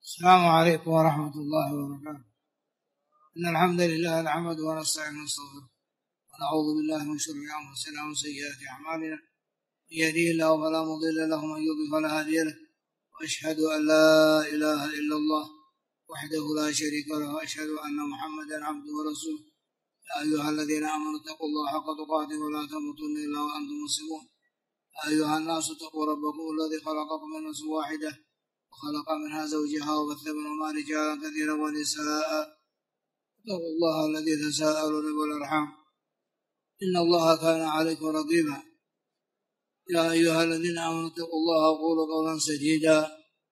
السلام عليكم ورحمة الله وبركاته. إن الحمد لله نحمده ونستعينه ونستغفره ونعوذ بالله من شرور أنفسنا ومن سيئات أعمالنا، من يهده الله فلا مضل له ومن يضلل فلا هادي له، وأشهد أن لا إله إلا الله وحده لا شريك له، وأشهد أن محمدا عبده ورسوله. يا أيها الذين آمنوا اتقوا الله حق تقاته ولا تموتن إلا وأنتم مسلمون. يا أيها الناس اتقوا ربكم الذي خلقكم من نفس واحدة وخلق منها زوجها وبث منهما رجالا كثيرا ونساء. اتقوا الله الذي تساءلون به والأرحام إن الله كان عليكم رقيبا. يا أيها الذين آمنوا اتقوا الله وقولوا قولا سديدا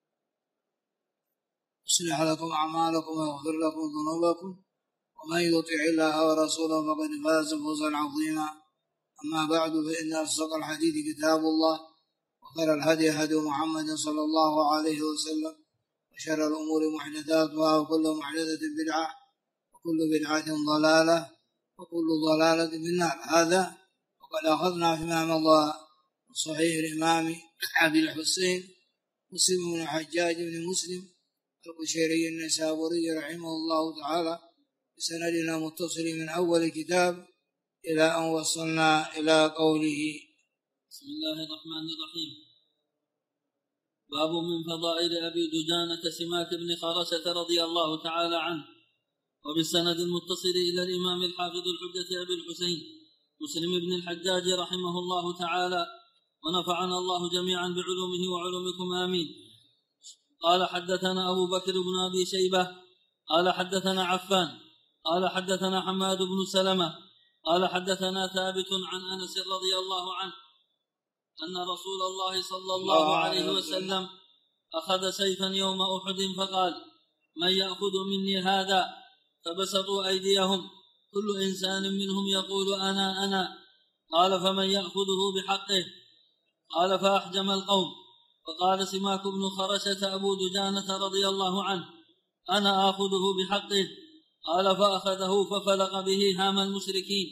يصلح لكم أعمالكم ويغفر لكم ذنوبكم، ومن يطع الله ورسوله فقد فاز فوزا عظيما. أما بعد، فإن أصدق الحديث كتاب الله، وخير الهدي هدي محمد صلى الله عليه وسلم، وشر الأمور محدثاتها، وكل محدثة بدعة، وكل بدعة ضلالة، وكل ضلالة في النار. هذا وقد أخذنا فيما مضى صحيح الإمام أبي الحسين مسلم بن الحجاج بن مسلم القشيري النيسابوري رحمه الله تعالى بسندنا متصل من أول كتاب إلى أن وصلنا إلى قوله: بسم الله الرحمن الرحيم. باب من فضائل أبي دجانة سماك بن خرشة رضي الله تعالى عنه. وبالسند المتصل إلى الإمام الحافظ الحجة أبي الحسين مسلم بن الحجاج رحمه الله تعالى، ونفعنا الله جميعا بعلومه وعلومكم آمين. قال: حدثنا أبو بكر بن أبي شيبة قال حدثنا عفان قال حدثنا حماد بن سلمة قال حدثنا ثابت عن أنس رضي الله عنه أن رسول الله صلى الله عليه وسلم أخذ سيفا يوم أحد فقال: من يأخذ مني هذا؟ فبسطوا أيديهم، كل إنسان منهم يقول أنا. قال: فمن يأخذه بحقه؟ قال: فأحجم القوم. فقال سماك بن خرشة أبو دجانة رضي الله عنه: أنا آخذه بحقه. قال: فأخذه ففلق به هام المشركين.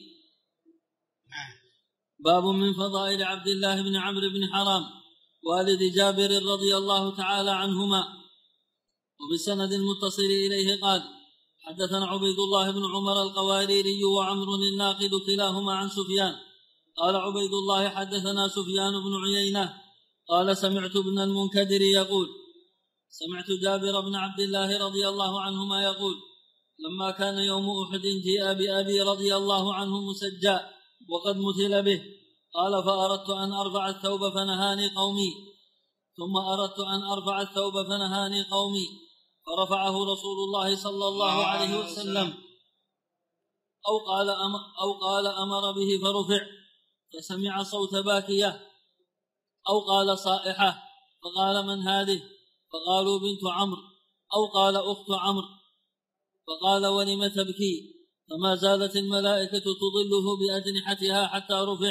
باب من فضائل عبد الله بن عمرو بن حرام والد جابر رضي الله تعالى عنهما. وبسند المتصل إليه قال: حدثنا عبيد الله بن عمر القواريري وعمر الناقد كلاهما عن سفيان. قال عبيد الله: حدثنا سفيان بن عيينة قال: سمعت ابن المنكدر يقول: سمعت جابر بن عبد الله رضي الله عنهما يقول: لما كان يوم أحد جيء بأبي رضي الله عنه مسجى وقد مثل به. قال: فأردت أن أرفع الثوب فنهاني قومي، ثم أردت أن أرفع الثوب فنهاني قومي، فرفعه رسول الله صلى الله عليه وسلم، أو قال أمر به فرفع، فسمع صوت باكية، أو قال صائحة، فقال: من هذه؟ فقالوا: بنت عمرو، أو قال: أخت عمرو. فقال: ولم تبكي؟ فما زالت الملائكة تظله بأجنحتها حتى رفع.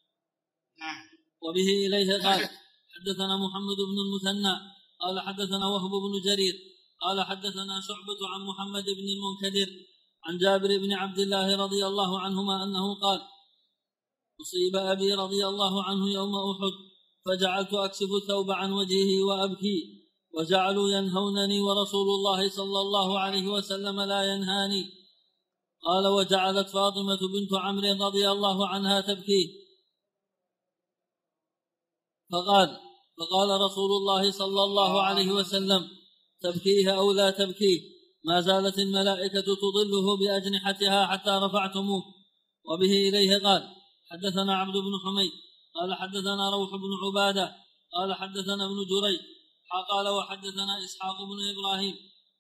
وبه إليه قال: حدثنا محمد بن المثنى قال حدثنا وهب بن جرير قال حدثنا شعبة عن محمد بن المنكدر عن جابر بن عبد الله رضي الله عنهما أنه قال: أصيب أبي رضي الله عنه يوم أحد، فجعلت أكشف الثوب عن وجهه وأبكي، وجعلوا ينهونني ورسول الله صلى الله عليه وسلم لا ينهاني. قال: وجعلت فاطمة بنت عمرو رضي الله عنها تبكي. فقال رسول الله صلى الله عليه وسلم: تبكيه أو لا تبكيه، ما زالت الملائكة تظله بأجنحتها حتى رفعتموه. وبه إليه قال: حدثنا عبد بن حميد قال حدثنا روح بن عبادة قال حدثنا ابن جريج قال: وحدثنا إسحاق بن إبراهيم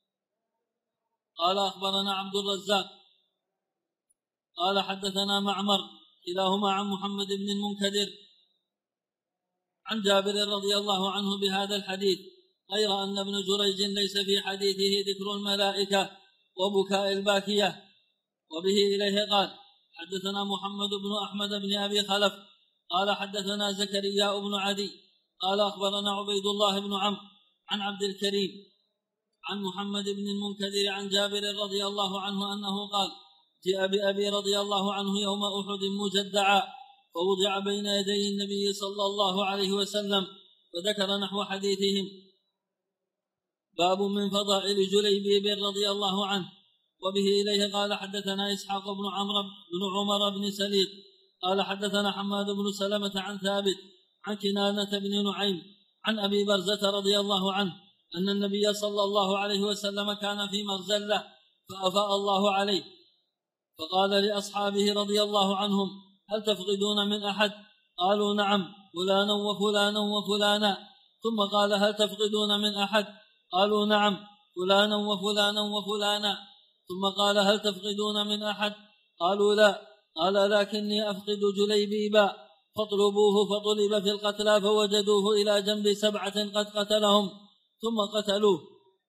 قال أخبرنا عبد الرزاق قال حدثنا معمر كلاهما عن محمد بن المنكدر عن جابر رضي الله عنه بهذا الحديث، غير أن ابن جريج ليس في حديثه ذكر الملائكة وبكاء الباكية. وبه إليه قال: حدثنا محمد بن أحمد بن أبي خلف قال حدثنا زكريا بن عدي قال أخبرنا عبيد الله بن عمرو عن عبد الكريم عن محمد بن المنكدر عن جابر رضي الله عنه أنه قال: جاء بأبي رضي الله عنه يوم أحد مجدعا، فوضع بين يدي النبي صلى الله عليه وسلم، وذكر نحو حديثهم. باب من فضائل جليبيب رضي الله عنه. وبه إليه قال حدثنا إسحاق بن عمر بن سليط قال حدثنا حماد بن سلمة عن ثابت عن كنانة بن نعيم عن أبي برزة رضي الله عنه أن النبي صلى الله عليه وسلم كان في مغزلة فأفاء الله عليه فقال لأصحابه رضي الله عنهم: هل تفقدون من أحد؟ قالوا: نعم، فلانا وفلانا وفلانا. ثم قال: هل تفقدون من أحد؟ قالوا: نعم، فلانا وفلانا وفلانا. ثم قال: هل تفقدون من أحد؟ قالوا: لا. قال: لكني أفقد جليبيبا. فاطلبوه. فطلب في القتلى فوجدوه إلى جنب 7 قد قتلهم ثم قتلوه.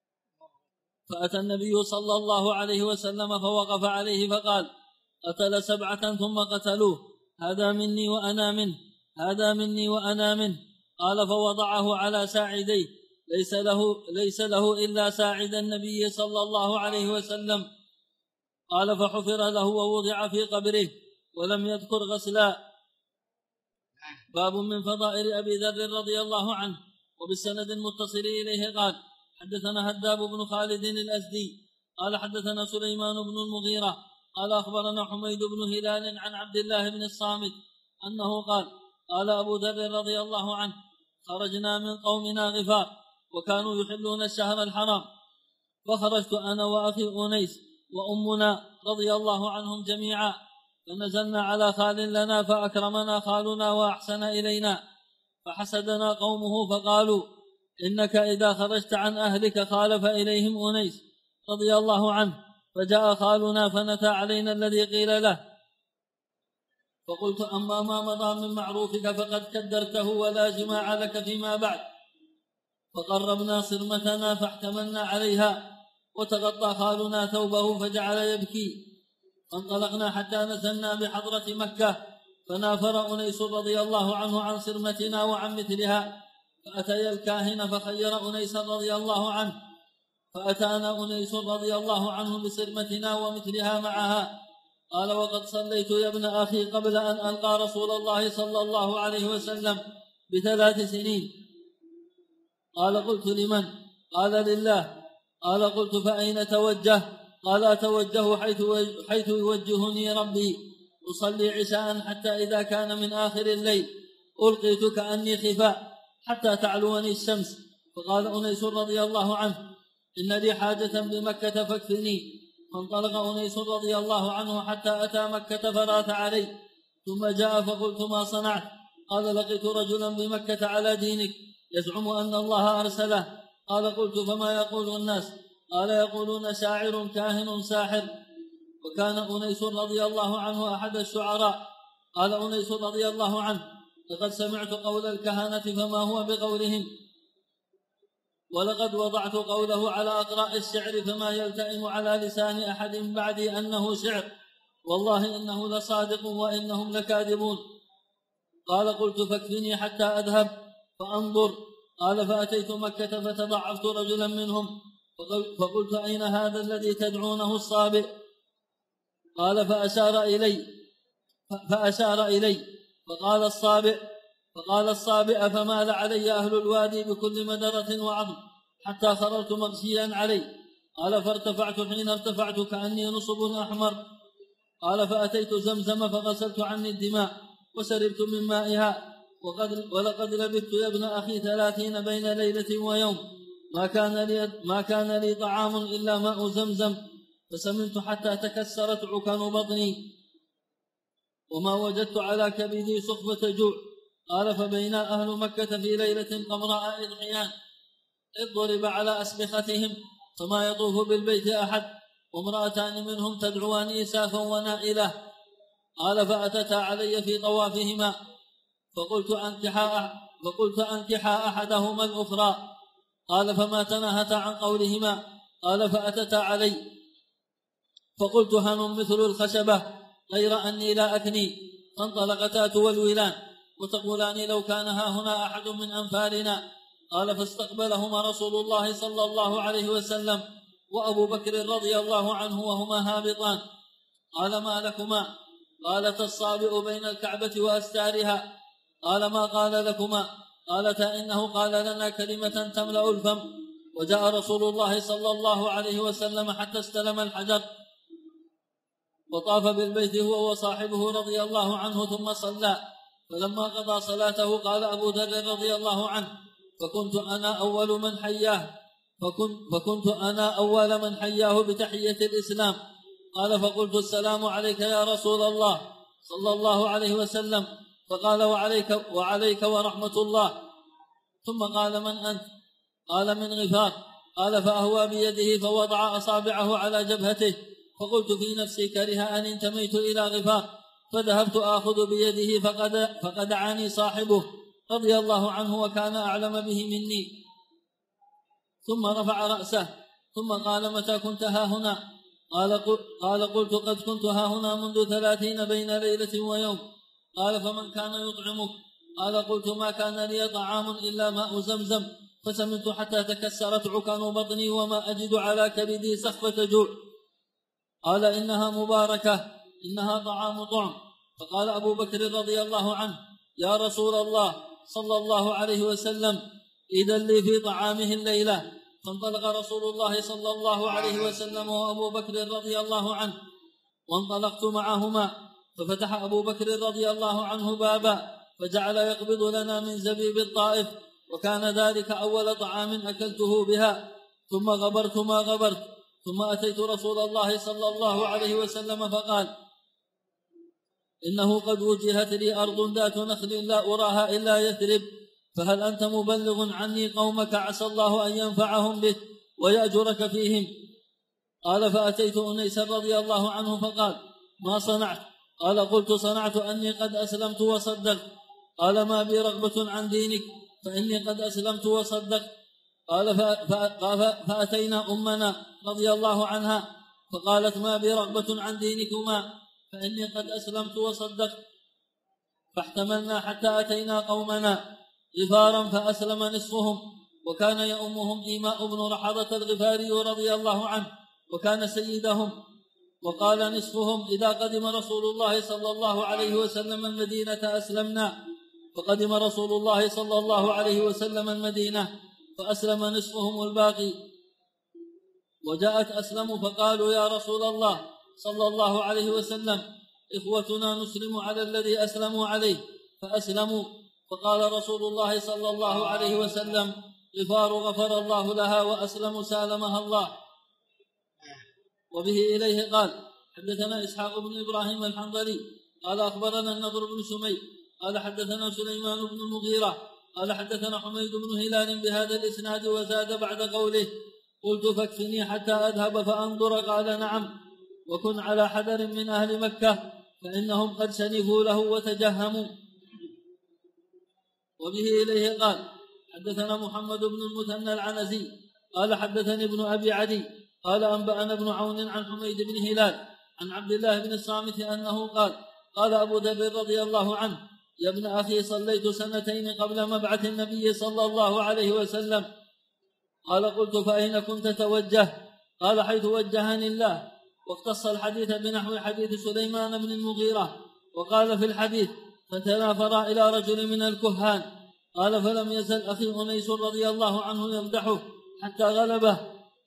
فأتى النبي صلى الله عليه وسلم فوقف عليه فقال: قتل 7 ثم قتلوه، هذا مني وأنا منه، هذا مني وأنا منه. قال: فوضعه على ساعديه، ليس له إلا ساعد النبي صلى الله عليه وسلم. قال: فحفر له ووضع في قبره ولم يذكر غسلا. باب من فضائل أبي ذر رضي الله عنه. وبالسند المتصل إليه قال حدثنا هداب بن خالد الأزدي قال حدثنا سليمان بن المغيرة قال أخبرنا حميد بن هلال عن عبد الله بن الصامت أنه قال أبو ذر رضي الله عنه: خرجنا من قومنا غفار وكانوا يحلون الشهر الحرام، فخرجت أنا وأخي أنيس وأمنا رضي الله عنهم جميعا، فنزلنا على خال لنا فأكرمنا خالنا وأحسن إلينا، فحسدنا قومه فقالوا: إنك إذا خرجت عن أهلك خالف إليهم أنيس رضي الله عنه. فجاء خالنا فنتى علينا الذي قيل له، فقلت: أما ما مضى من معروفك فقد كدرته ولا جماع لك فيما بعد. فقربنا صرمتنا فاحتملنا عليها، وتغطى خالنا ثوبه فجعل يبكي. فانطلقنا حتى نزلنا بحضرة مكة، فنافر أنيس رضي الله عنه عن صرمتنا وعن مثلها، فأتي الكاهن فخير أنيس رضي الله عنه، فأتانا أنيس رضي الله عنه بصرمتنا ومثلها معها. قال: وقد صليت يا ابن أخي قبل أن ألقى رسول الله صلى الله عليه وسلم ب3 سنين. قال: قلت: لمن؟ قال: لله. قال: قلت: فأين توجه؟ قال: أتوجه حيث يوجهني ربي، أصلي عشاء حتى إذا كان من آخر الليل ألقيت كأني خفاء حتى تعلوني الشمس. فقال أنيس رضي الله عنه: إن لي حاجة بمكة فاكفني. فانطلق أنيس رضي الله عنه حتى أتى مكة فرات علي، ثم جاء فقلت: ما صنعت؟ قال: لقيت رجلا بمكة على دينك يزعم أن الله أرسله. قال: قلت: فما يقول الناس؟ قال: يقولون شاعر كاهن ساحر. وكان أنيس رضي الله عنه أحد الشعراء. قال أنيس رضي الله عنه: لقد سمعت قول الكهنة فما هو بقولهم، ولقد وضعت قوله على أقراء الشعر فما يلتئم على لسان أحد بعدي أنه شعر، والله إنه لصادق وإنهم لكاذبون. قال: قلت: فاكفني حتى أذهب فأنظر. قال: فأتيت مكة فتضعفت رجلا منهم فقلت: أين هذا الذي تدعونه الصابئ؟ قال: فأشار إلي فقال الصابئ فمال علي أهل الوادي بكل مدرة وعظم حتى خررت مغشيا علي. قال: فارتفعت، حين ارتفعت كأني نصب أحمر. قال: فأتيت زمزم فغسلت عني الدماء وشربت من مائها، ولقد لبثت يا ابن أخي 30 بين ليلة ويوم، ما كان لي طعام إلا ماء زمزم، فسمنت حتى تكسرت عكن بطني، وما وجدت على كبدي صخبة جوع. قال: فبينا أهل مكة في ليلة قمراء إضحيان إذ ضرب على أسبختهم فما يطوف بالبيت أحد، وامرأتان منهم تدعوان إسافا ونائلة. قال: فأتتا علي في طوافهما فقلت أنكحا أحدهما الأخرى. قال: فما تناهتا عن قولهما. قال: فأتتا علي فقلت: هن مثل الخشبة غير أني لا أكني. فانطلقتا تولولان وتقولان: لو كان هاهنا أحد من أنفارنا. قال: فاستقبلهما رسول الله صلى الله عليه وسلم وأبو بكر رضي الله عنه وهما هابطان. قال: ما لكما؟ قالتا: الصابئ بين الكعبة وأستارها. قال: ما قال لكما؟ قالتا: إنه قال لنا كلمة تملأ الفم وجاء رسول الله صلى الله عليه وسلم حتى استلم الحجر وطاف بالبيت هو وصاحبه رضي الله عنه ثم صلى. فلما قضى صلاته قال أبو ذر رضي الله عنه فكنت أنا أول من حياه بتحية الإسلام. قال فقلت السلام عليك يا رسول الله صلى الله عليه وسلم. فقال وعليك ورحمة الله. ثم قال من أنت؟ قال من غفار. قال فأهوى بيده فوضع أصابعه على جبهته. فقلت في نفسي كره أن انتميت إلى غفار، فذهبت آخذ بيده فقدعني صاحبه رضي الله عنه وكان أعلم به مني. ثم رفع رأسه ثم قال متى كنت ها هنا؟ قال قلت قد كنت ها هنا منذ 30 بين ليلة ويوم. قال فمن كان يطعمك؟ قال قلت ما كان لي طعام إلا ماء زمزم، فسمنت حتى تكسرت عكان بطني وما أجد على كبدي سخفة جوع. قال إنها مباركة، إنها طعام طعم. فقال أبو بكر رضي الله عنه يا رسول الله صلى الله عليه وسلم إذن لي في طعامه الليلة. فانطلق رسول الله صلى الله عليه وسلم وأبو بكر رضي الله عنه وانطلقت معهما. ففتح أبو بكر رضي الله عنه بابا فجعل يقبض لنا من زبيب الطائف، وكان ذلك أول طعام أكلته بها. ثم غبرت ما غبرت، ثم أتيت رسول الله صلى الله عليه وسلم فقال إنه قد وجهت لي أرض ذات نخل لا أراها إلا يثرب، فهل أنت مبلغ عني قومك عسى الله أن ينفعهم بك ويأجرك فيهم؟ قال فأتيت أنيسا رضي الله عنه فقال ما صنعت؟ قال قلت صنعت أني قد أسلمت وصدقت. قال ما بي رغبة عن دينك فإني قد أسلمت وصدقت. قال فأتينا أمنا رضي الله عنها فقالت ما بي رغبة عن دينكما فإني قد أسلمت وصدقت. فاحتملنا حتى أتينا قومنا غفارا فأسلم نصفهم، وكان يؤمهم إيماء بن رحضة الغفاري رضي الله عنه وكان سيدهم. وقال نصفهم إذا قدم رسول الله صلى الله عليه وسلم المدينة أسلمنا. فقدم رسول الله صلى الله عليه وسلم المدينة فأسلم نصفهم الباقي. وجاءت أسلم فقالوا يا رسول الله صلى الله عليه وسلم إخوتنا نسلم على الذي أسلموا عليه، فأسلموا. فقال رسول الله صلى الله عليه وسلم غفار غفر الله لها وأسلم سالمها الله. وبه إليه قال حدثنا إسحاق بن إبراهيم الحنظلي قال أخبرنا النضر بن شمي قال حدثنا سليمان بن المغيرة قال حدثنا حميد بن هلال بهذا الإسناد وزاد بعد قوله قلت فاكفني حتى أذهب فأنظر. قال نعم، وكن على حذر من أهل مكة فإنهم قد سنفوا له وتجهموا. وبه إليه قال حدثنا محمد بن المثنى العنزي قال حدثني ابن أبي عدي قال أنبأنا ابن عون عن حميد بن هلال عن عبد الله بن الصامت أنه قال أبو ذر رضي الله عنه يا ابن أخي صليت 2 قبل مبعث النبي صلى الله عليه وسلم. قال قلت فأين كنت توجه؟ قال حيث وجهني الله. واختص الحديث بنحو حديث سليمان بن المغيرة. وقال في الحديث فتنافر إلى رجل من الكهان. قال فلم يزل أخي أنيس رضي الله عنه يمدحه حتى غلبه.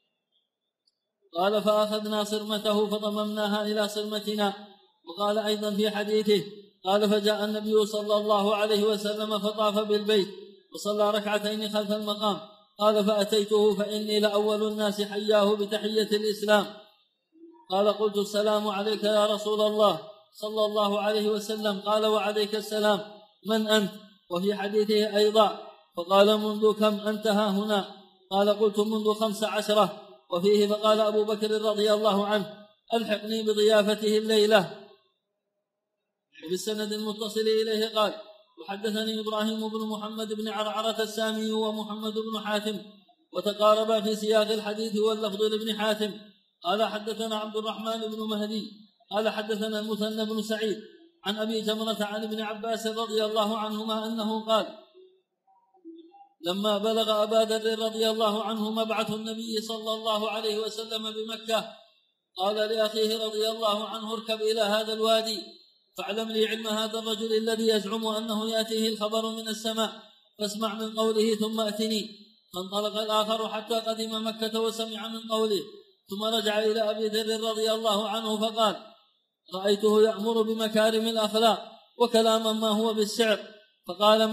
قال فأخذنا صرمته فضممناها إلى صرمتنا. وقال أيضا في حديثه قال فجاء النبي صلى الله عليه وسلم فطاف بالبيت وصلى 2 ركعتين خلف المقام. قال فأتيته فإني لأول الناس حياه بتحية الإسلام. قال قلت السلام عليك يا رسول الله صلى الله عليه وسلم. قال وعليك السلام، من أنت؟ وفي حديثه أيضا فقال منذ كم أنت ها هنا؟ قال قلت منذ 15. وفيه فقال أبو بكر رضي الله عنه ألحقني بضيافته الليلة. وبالسند المتصل إليه قال وحدثني إبراهيم بن محمد بن عرعرة السامي ومحمد بن حاتم وتقاربا في سياق الحديث واللفظ لابن حاتم. قال حدثنا عبد الرحمن بن مهدي قال حدثنا المثنى بن سعيد عن أبي جمرة عن ابن عباس رضي الله عنهما أنه قال لما بلغ أبا ذر رضي الله عنه مبعث النبي صلى الله عليه وسلم بمكة قال لأخيه رضي الله عنه اركب إلى هذا الوادي فاعلم لي علم هذا الرجل الذي يزعم أنه يأتيه الخبر من السماء، فاسمع من قوله ثم أتني. فانطلق الآخر حتى قدم مكة وسمع من قوله، ثم رجع إلى أبي ذر رضي الله عنه فقال: رأيته يأمر بمكارم الأخلاق وكلاما ما هو بالسعر، فقال: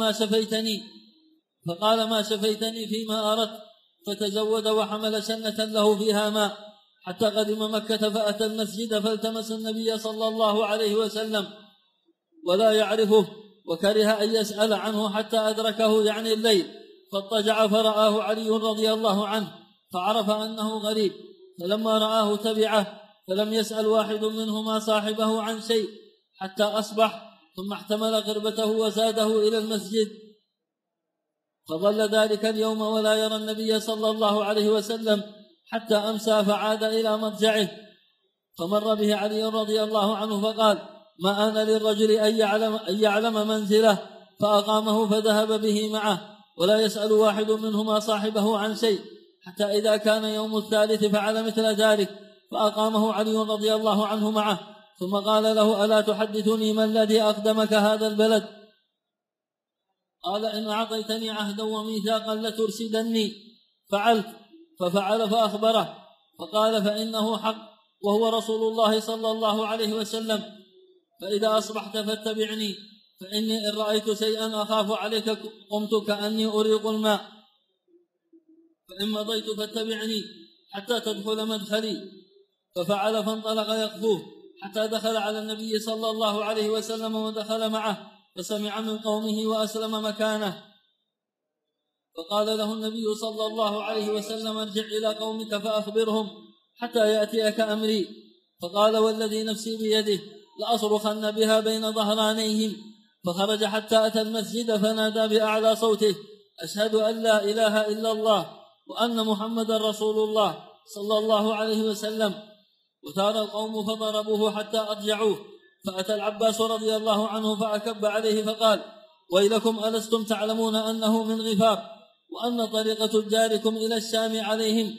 ما شفيتني فيما أردت، فتزود وحمل سنة له فيها ماء حتى قدم مكة، فأتى المسجد فالتمس النبي صلى الله عليه وسلم ولا يعرفه، وكره أن يسأل عنه حتى أدركه يعني الليل، فاضطجع فرآه علي رضي الله عنه فعرف أنه غريب، فلما رآه تبعه، فلم يسأل واحد منهما صاحبه عن شيء حتى أصبح، ثم احتمل قربته وزاده إلى المسجد، فظل ذلك اليوم ولا يرى النبي صلى الله عليه وسلم حتى أمسى، فعاد إلى مضجعه، فمر به علي رضي الله عنه فقال: ما آن للرجل أن يعلم منزله، فأقامه فذهب به معه، ولا يسأل واحد منهما صاحبه عن شيء، حتى إذا كان يوم الثالث فعل مثل ذلك، فأقامه علي رضي الله عنه معه، ثم قال له: ألا تحدثني ما الذي أقدمك هذا البلد؟ قال: إن أعطيتني عهدا وميثاقا لترشدني. فعلت، ففعل فأخبره، فقال: فإنه حق، وهو رسول الله صلى الله عليه وسلم، فإذا أصبحت فاتبعني، فإني إن رأيت شيئا أخاف عليك قمت كأني أريق الماء، فإن مضيت فاتبعني حتى تدخل مدخلي. ففعل، فانطلق يقفوه حتى دخل على النبي صلى الله عليه وسلم ودخل معه، فسمع من قومه وأسلم مكانه، فقال له النبي صلى الله عليه وسلم: ارجع إلى قومك فأخبرهم حتى يأتيك أمري. فقال: والذي نفسي بيده لأصرخن بها بين ظهرانيهم. فخرج حتى أتى المسجد فنادى بأعلى صوته: أشهد أن لا إله إلا الله وأن محمد رسول الله صلى الله عليه وسلم. وثار القوم فضربوه حتى أضجعوه، فأتى العباس رضي الله عنه فأكب عليه فقال: ويلكم، ألستم تعلمون أنه من غفار، وأن طريق تجاركم إلى الشام عليهم؟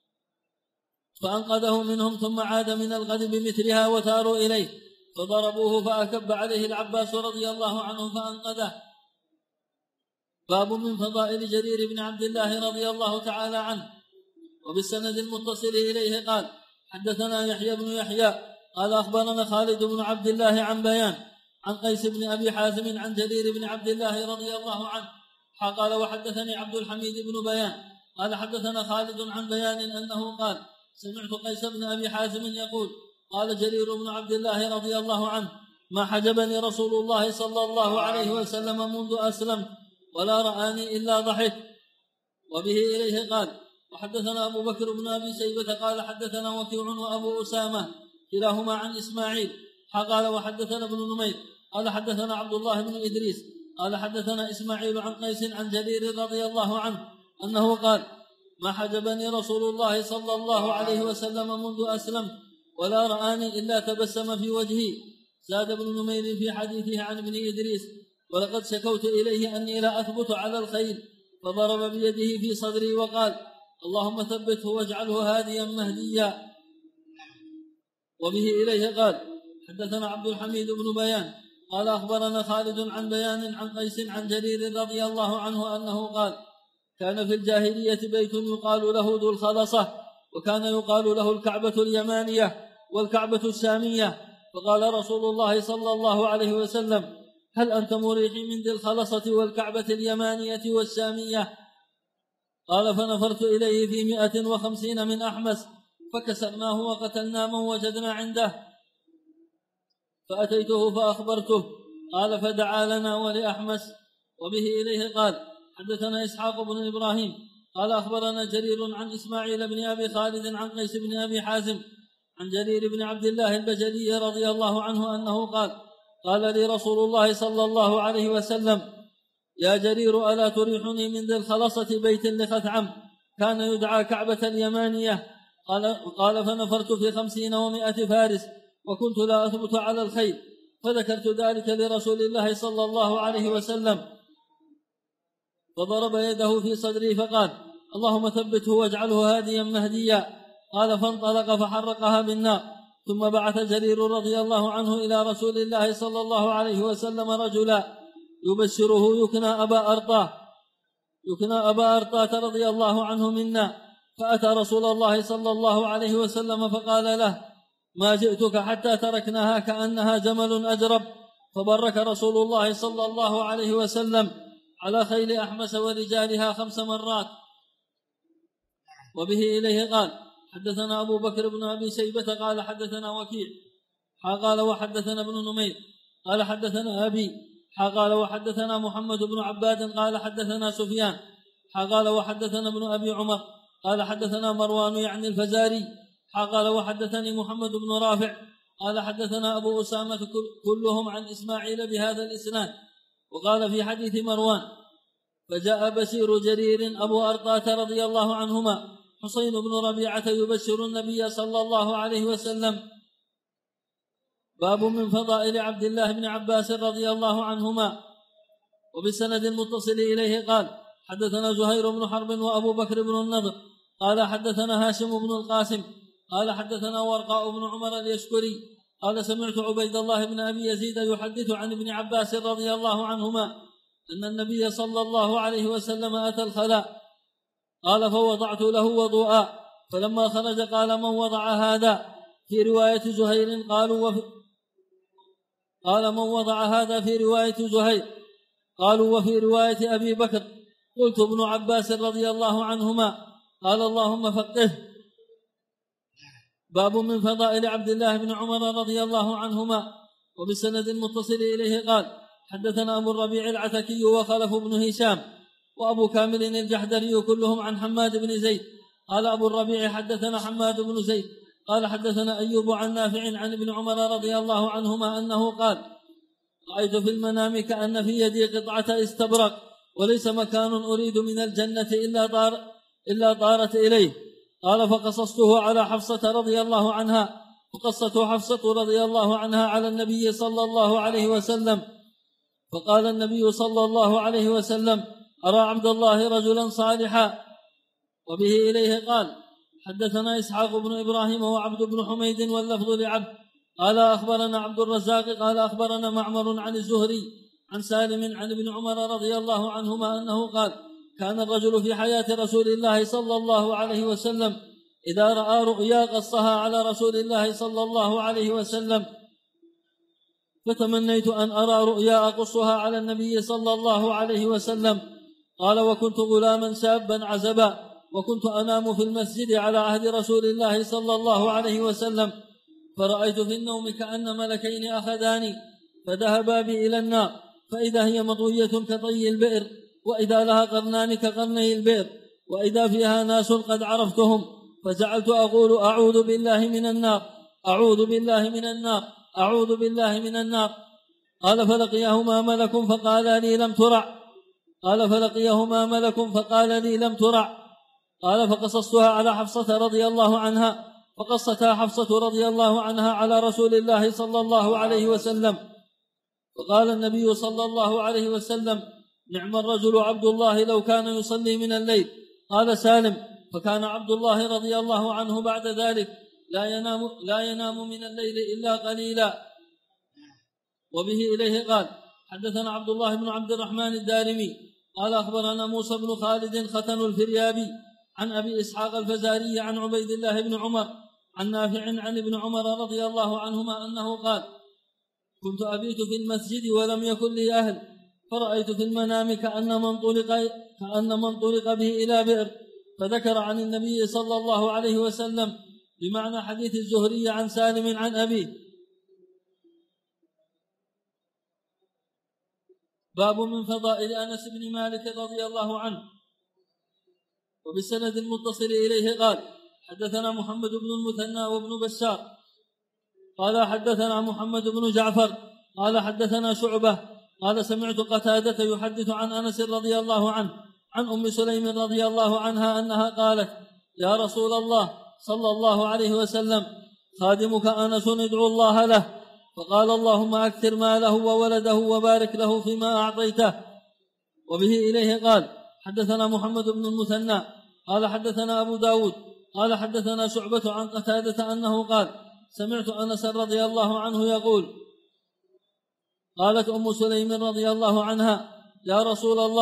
فأنقذه منهم، ثم عاد من الغد بمثلها وثاروا إليه، فضربوه فأكب عليه العباس رضي الله عنه فأنقذه. باب من فضائل جرير بن عبد الله رضي الله تعالى عنه. وبالسند المتصل إليه قال: حدثنا يحيى بن يحيى قال أخبرنا خالد بن عبد الله عن بيان عن قيس بن أبي حازم عن جرير بن عبد الله رضي الله عنه قال: وحدثني عبد الحميد بن بيان قال حدثنا خالد عن بيان أنه قال: سمعت قيس بن أبي حازم يقول: قال جرير بن عبد الله رضي الله عنه: ما حجبني رسول الله صلى الله عليه وسلم منذ أسلمت، ولا رآني إلا ضحك. وبه إليه قال: وحدثنا أبو بكر بن أبي شيبة قال حدثنا وكيع وأبو أسامة كلاهما عن إسماعيل قال: وحدثنا ابن نمير قال حدثنا عبد الله بن إدريس قال حدثنا إسماعيل عن قيس عن جرير رضي الله عنه أنه قال: ما حجبني رسول الله صلى الله عليه وسلم منذ أسلمت، ولا رآني إلا تبسم في وجهي. زاد ابن نمير في حديثه عن ابن إدريس: ولقد شكوت إليه أني لا أثبت على الخيل، فضرب بيده في صدري وقال: اللهم ثبته واجعله هاديا مهديا. وبه إليه قال: حدثنا عبد الحميد بن بيان قال أخبرنا خالد عن بيان عن قيس عن جرير رضي الله عنه أنه قال: كان في الجاهلية بيت يقال له ذو الخلصة، وكان يقال له الكعبة اليمانية والكعبة الشامية. فقال رسول الله صلى الله عليه وسلم: هل أنت مريح من ذي الخلصة والكعبة اليمانية والشامية؟ قال: فنفرت إليه في 150 من أحمس، فكسرناه وقتلنا من وجدنا عنده، فأتيته فأخبرته، قال: فدعا لنا ولأحمس. وبه إليه قال: حدثنا إسحاق بن إبراهيم قال أخبرنا جرير عن إسماعيل بن أبي خالد عن قيس بن أبي حازم عن جرير بن عبد الله البجلي رضي الله عنه أنه قال: قال لي رسول الله صلى الله عليه وسلم: يا جرير، ألا تريحني من ذي الخلصة بيت لخثعم كان يدعى كعبة اليمانية؟ قال: فنفرت في 50 و100 فارس، وكنت لا أثبت على الخيل، فذكرت ذلك لرسول الله صلى الله عليه وسلم، فضرب يده في صدري فقال: اللهم ثبته واجعله هاديا مهديا. قال: فانطلق فحرقها بالنار. ثم بعث جرير رضي الله عنه إلى رسول الله صلى الله عليه وسلم رجلا يبشره يكنى أبا أرطاه، يكنى أبا أرطاة رضي الله عنه منا، فأتى رسول الله صلى الله عليه وسلم فقال له: ما جئتك حتى تركناها كأنها جمل أجرب. فبرك رسول الله صلى الله عليه وسلم على خيل أحمس ورجالها 5 مرات. وبه إليه قال: حدثنا أبو بكر بن أبي شيبة قال حدثنا وكيع قال وحدثنا ابن نمير قال حدثنا أبي قال وحدثنا محمد بن عباد قال حدثنا سفيان قال وحدثنا ابن أبي عمر قال حدثنا مروان يعني الفزاري قال وحدثني محمد بن رافع قال حدثنا أبو أسامة كلهم عن إسماعيل بهذا الإسناد. وقال في حديث مروان: فجاء بشير جرير أبو أرطاة رضي الله عنهما حسين بن ربيعة يبشر النبي صلى الله عليه وسلم. باب من فضائل عبد الله بن عباس رضي الله عنهما. وبسند المتصل إليه قال: حدثنا زهير بن حرب وأبو بكر بن النضر قال حدثنا هاشم بن القاسم قال حدثنا ورقاء بن عمر اليشكري قال سمعت عبيد الله بن أبي يزيد يحدث عن ابن عباس رضي الله عنهما أن النبي صلى الله عليه وسلم أتى الخلاء قال فوضعت له وضوءا، فلما خرج قال: من وضع هذا؟ في رواية زهير قال من وضع هذا في رواية زهير. قالوا: وفي رواية أبي بكر. قلت: ابن عباس رضي الله عنهما. قال: اللهم فقهه. باب من فضائل عبد الله بن عمر رضي الله عنهما. وبسند المتصل إليه قال: حدثنا أبو الربيع العتكي وخلف بن هشام وأبو كامل الجحدري كلهم عن حماد بن زيد. قال أبو الربيع: حدثنا حماد بن زيد قال حدثنا أيوب عن نافع عن ابن عمر رضي الله عنهما أنه قال: رأيت في المنام كأن في يدي قطعة استبرق، وليس مكان أريد من الجنة إلا طارت إليه. قال: فقصصته على حفصة رضي الله عنها، فقصته حفصة رضي الله عنها على النبي صلى الله عليه وسلم، فقال النبي صلى الله عليه وسلم: أرى عبد الله رجلا صالحا. وبه إليه قال: حدثنا إسحاق بن إبراهيم وعبد بن حميد واللفظ لعبد قال أخبرنا عبد الرزاق قال أخبرنا معمر عن الزهري عن سالم عن ابن عمر رضي الله عنهما أنه قال: كان الرجل في حياة رسول الله صلى الله عليه وسلم إذا رأى رؤيا قصها على رسول الله صلى الله عليه وسلم، فتمنيت أن أرى رؤيا أقصها على النبي صلى الله عليه وسلم. قال: وكنت غلاما شابا عزبا، وكنت أنام في المسجد على عهد رسول الله صلى الله عليه وسلم، فرأيت في النوم كأن ملكين أخذاني فذهبا بي إلى النار، فإذا هي مطوية كطي البئر، وإذا لها قرنان كقرني البئر، وإذا فيها ناس قد عرفتهم، فجعلت أقول: أعوذ بالله من النار، أعوذ بالله من النار، أعوذ بالله من النار. قال: فلقيهما ملك فقال لي: لم ترع. قال: فلقيهما ملك فقال لي: لم ترع. قال: فقصصتها على حفصة رضي الله عنها، فقصتها حفصة رضي الله عنها على رسول الله صلى الله عليه وسلم. فقال النبي صلى الله عليه وسلم: نعم الرجل عبد الله لو كان يصلي من الليل. قال سالم: فكان عبد الله رضي الله عنه بعد ذلك لا ينام من الليل إلا قليلا. وبه إليه قال: حدثنا عبد الله بن عبد الرحمن الدارمي قال أخبرنا موسى بن خالد ختن الفريابي عن أبي إسحاق الفزاري عن عبيد الله بن عمر عن نافع عن ابن عمر رضي الله عنهما أنه قال: كنت أبيت في المسجد ولم يكن لي أهل، فرأيت في المنام كأن من طلق به إلى بئر، فذكر عن النبي صلى الله عليه وسلم بمعنى حديث الزهري عن سالم عن أبيه. باب من فضائل أنس بن مالك رضي الله عنه. وبالسند المتصل إليه قال: حدثنا محمد بن المثنى وابن بشار قال حدثنا محمد بن جعفر قال حدثنا شعبة قال سمعت قتادة يحدث عن أنس رضي الله عنه عن أم سليم رضي الله عنها أنها قالت: يا رسول الله صلى الله عليه وسلم، خادمك أنس ادعو الله له. فقال: اللهم أكثر ماله وولده وبارك له فيما أعطيته. وبه إليه قال: حدثنا محمد بن المثنى قال حدثنا أبو داود قال حدثنا شعبة عن قتادة أنه قال: سمعت أنس رضي الله عنه يقول: قالت أم سليم رضي الله عنها: يا رسول الله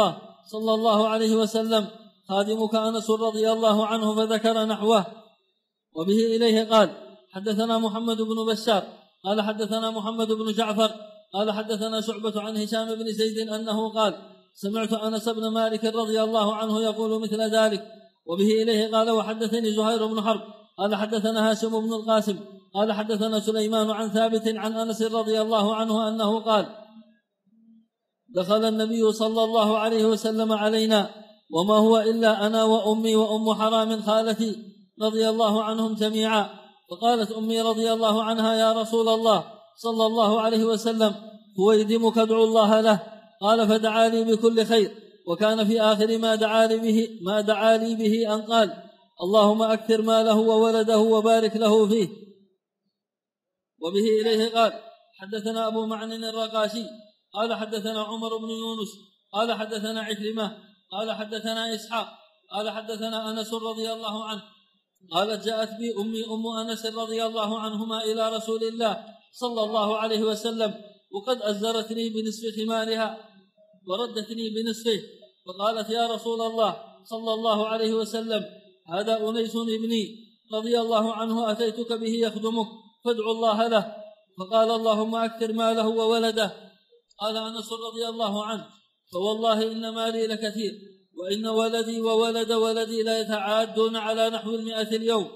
صلى الله عليه وسلم خادمك أنس رضي الله عنه فذكر نحوه. وبه إليه قال حدثنا محمد بن بشار قال حدثنا محمد بن جعفر قال حدثنا شعبة عن هشام بن زيد أنه قال سمعت أنس بن مالك رضي الله عنه يقول مثل ذلك. وبه إليه قال وحدثني زهير بن حرب قال حدثنا هاشم بن القاسم قال حدثنا سليمان عن ثابت عن أنس رضي الله عنه أنه قال دخل النبي صلى الله عليه وسلم علينا وما هو إلا أنا وأمي وأم حرام خالتي رضي الله عنهم جميعا. فقالت أمي رضي الله عنها يا رسول الله صلى الله عليه وسلم هويدمك ادعو الله له. قال فدعا لي بكل خير. وكان في آخر ما دعا لي به أن قال اللهم أكثر ماله وولده وبارك له فيه. وبه إليه قال حدثنا أبو معن الرقاشي قال حدثنا عمر بن يونس قال حدثنا عكرمة قال حدثنا إسحاق قال حدثنا أنس رضي الله عنه قالت جاءت بي أمي أم أنس رضي الله عنهما إلى رسول الله صلى الله عليه وسلم وقد أزرتني بنصف خمارها وردتني بنصفه. فقالت يا رسول الله صلى الله عليه وسلم هذا أنيس ابني رضي الله عنه أتيتك به يخدمك فادعو الله له. فقال اللهم أكثر ماله وولده. قال أنس رضي الله عنه فوالله إن مالي لكثير وإن ولدي وولد ولدي لا يتعادون على نحو 100 اليوم.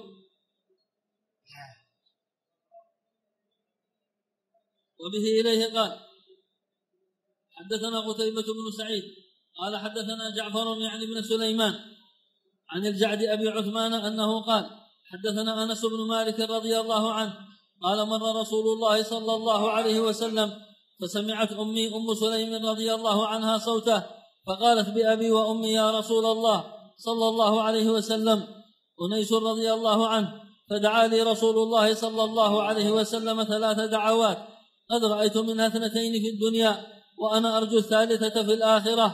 وبه إليه قال حدثنا قتيبة بن سعيد قال حدثنا جعفر يعني بن سليمان عن الجعد أبي عثمان أنه قال حدثنا أنس بن مالك رضي الله عنه قال مر رسول الله صلى الله عليه وسلم فسمعت أمي أم سليم رضي الله عنها صوته فقالت بأبي وأمي يا رسول الله صلى الله عليه وسلم أنيس رضي الله عنه. فدعا لي رسول الله صلى الله عليه وسلم 3 دعوات قد رأيت منها 2 في الدنيا وأنا أرجو الثالثة في الآخرة.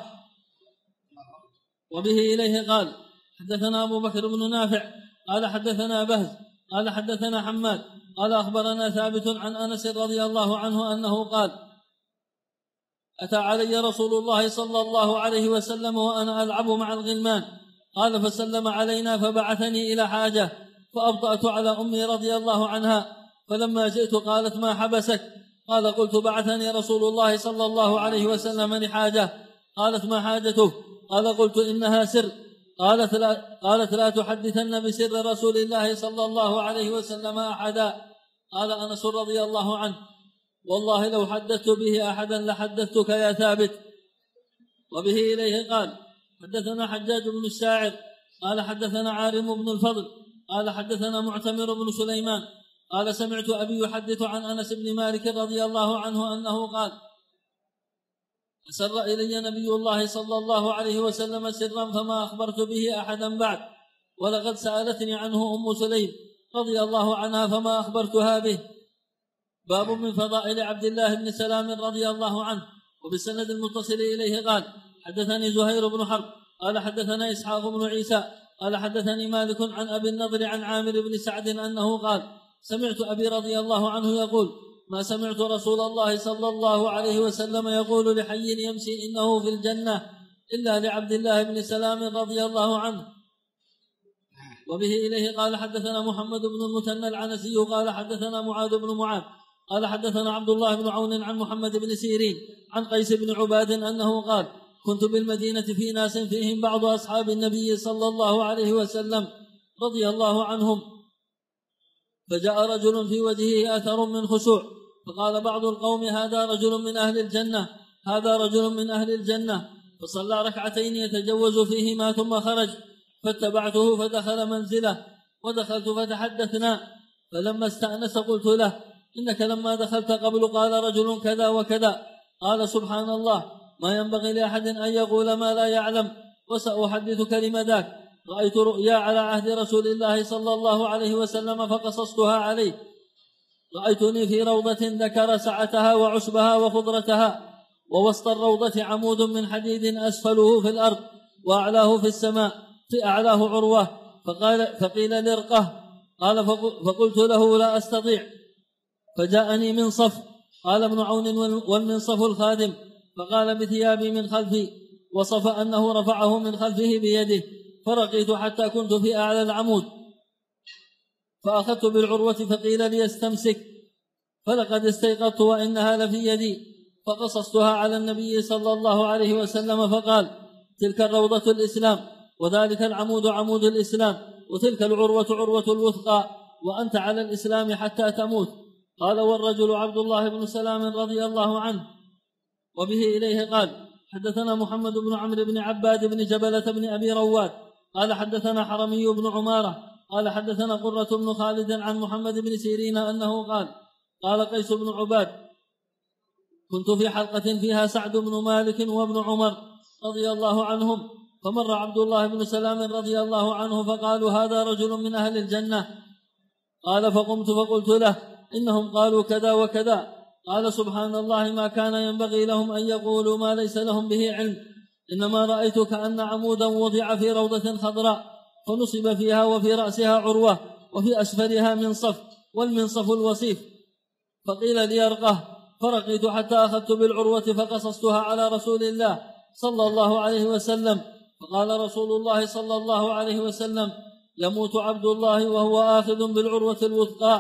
وبه إليه قال حدثنا أبو بكر بن نافع قال حدثنا بهز قال حدثنا حماد قال أخبرنا ثابت عن أنس رضي الله عنه أنه قال أتى علي رسول الله صلى الله عليه وسلم وأنا ألعب مع الغلمان قال فسلم علينا فبعثني إلى حاجة فأبطأت على أمي رضي الله عنها. فلما جئت قالت ما حبسك؟ قال قلت بعثني رسول الله صلى الله عليه وسلم لحاجة. قالت ما حاجته؟ قال قلت إنها سر. قالت لا تحدثن بسر رسول الله صلى الله عليه وسلم أحدا. قال أنس رضي الله عنه والله لو حدثت به أحدا لحدثتك يا ثابت. وبه إليه قال حدثنا حجاج بن الشاعر قال حدثنا عارم بن الفضل قال حدثنا معتمر بن سليمان قال سمعت أبي يحدث عن أنس بن مالك رضي الله عنه أنه قال أسر إلي نبي الله صلى الله عليه وسلم سرا فما أخبرت به أحدا بعد ولقد سألتني عنه أم سليم رضي الله عنها فما أخبرتها به. باب من فضائل عبد الله بن سلام رضي الله عنه. وبالسند المتصل إليه قال حدثني زهير بن حرب قال حدثنا إسحاق بن عيسى قال حدثني مالك عن أبي النضر عن عامر بن سعد أنه قال سمعت أبي رضي الله عنه يقول ما سمعت رسول الله صلى الله عليه وسلم يقول لحي يمشي إنه في الجنة إلا لعبد الله بن سلام رضي الله عنه. وبه إليه قال حدثنا محمد بن المثنى العنسي قال حدثنا معاذ بن معاذ قال حدثنا عبد الله بن عون عن محمد بن سيرين عن قيس بن عباد أنه قال كنت بالمدينة في ناس فيهم بعض أصحاب النبي صلى الله عليه وسلم رضي الله عنهم فجاء رجل في وجهه أثر من خشوع فقال بعض القوم هذا رجل من أهل الجنة هذا رجل من أهل الجنة. فصلى 2 ركعتين يتجوز فيهما ثم خرج فاتبعته فدخل منزله ودخلت فتحدثنا فلما استأنس قلت له إنك لما دخلت قبل قال رجل كذا وكذا. قال سبحان الله ما ينبغي لأحد أن يقول ما لا يعلم وسأحدثك لما ذاك. رأيت رؤيا على عهد رسول الله صلى الله عليه وسلم فقصصتها عليه. رأيتني في روضة ذكر سعتها وعشبها وخضرتها ووسط الروضة عمود من حديد أسفله في الأرض وأعلاه في السماء في أعلاه عروة فقيل لرقه قال فقلت له لا أستطيع فجاءني منصف قال ابن عون والمنصف الخادم فقال بثيابي من خلفي وصف أنه رفعه من خلفه بيده، فرقيت حتى كنت في أعلى العمود، فأخذت بالعروة فقيل لي استمسك، فلقد استيقظت وإنها لفي يدي، فقصصتها على النبي صلى الله عليه وسلم فقال: تلك الروضة الإسلام، وذلك العمود عمود الإسلام، وتلك العروة عروة الوثقى، وأنت على الإسلام حتى تموت. قال: والرجل عبد الله بن سلام رضي الله عنه. وبه إليه قال: حدثنا محمد بن عمرو بن عباد بن جبلة بن أبي رواد قال حدثنا حرمي بن عمارة قال حدثنا قرة بن خالد عن محمد بن سيرين أنه قال: قال قيس بن عباد: كنت في حلقة فيها سعد بن مالك وابن عمر رضي الله عنهم، فمر عبد الله بن سلام رضي الله عنه فقالوا: هذا رجل من أهل الجنة. قال: فقمت فقلت له: إنهم قالوا كذا وكذا. قال: سبحان الله، ما كان ينبغي لهم أن يقولوا ما ليس لهم به علم، إنما رأيت كأن عمودا وضع في روضة خضراء، فنصب فيها وفي رأسها عروة، وفي أسفلها منصف، والمنصف الوصيف، فقيل لي ارقه، فرقيت حتى أخذت بالعروة فقصصتها على رسول الله صلى الله عليه وسلم، فقال رسول الله صلى الله عليه وسلم: يموت عبد الله وهو آخذ بالعروة الوثقى.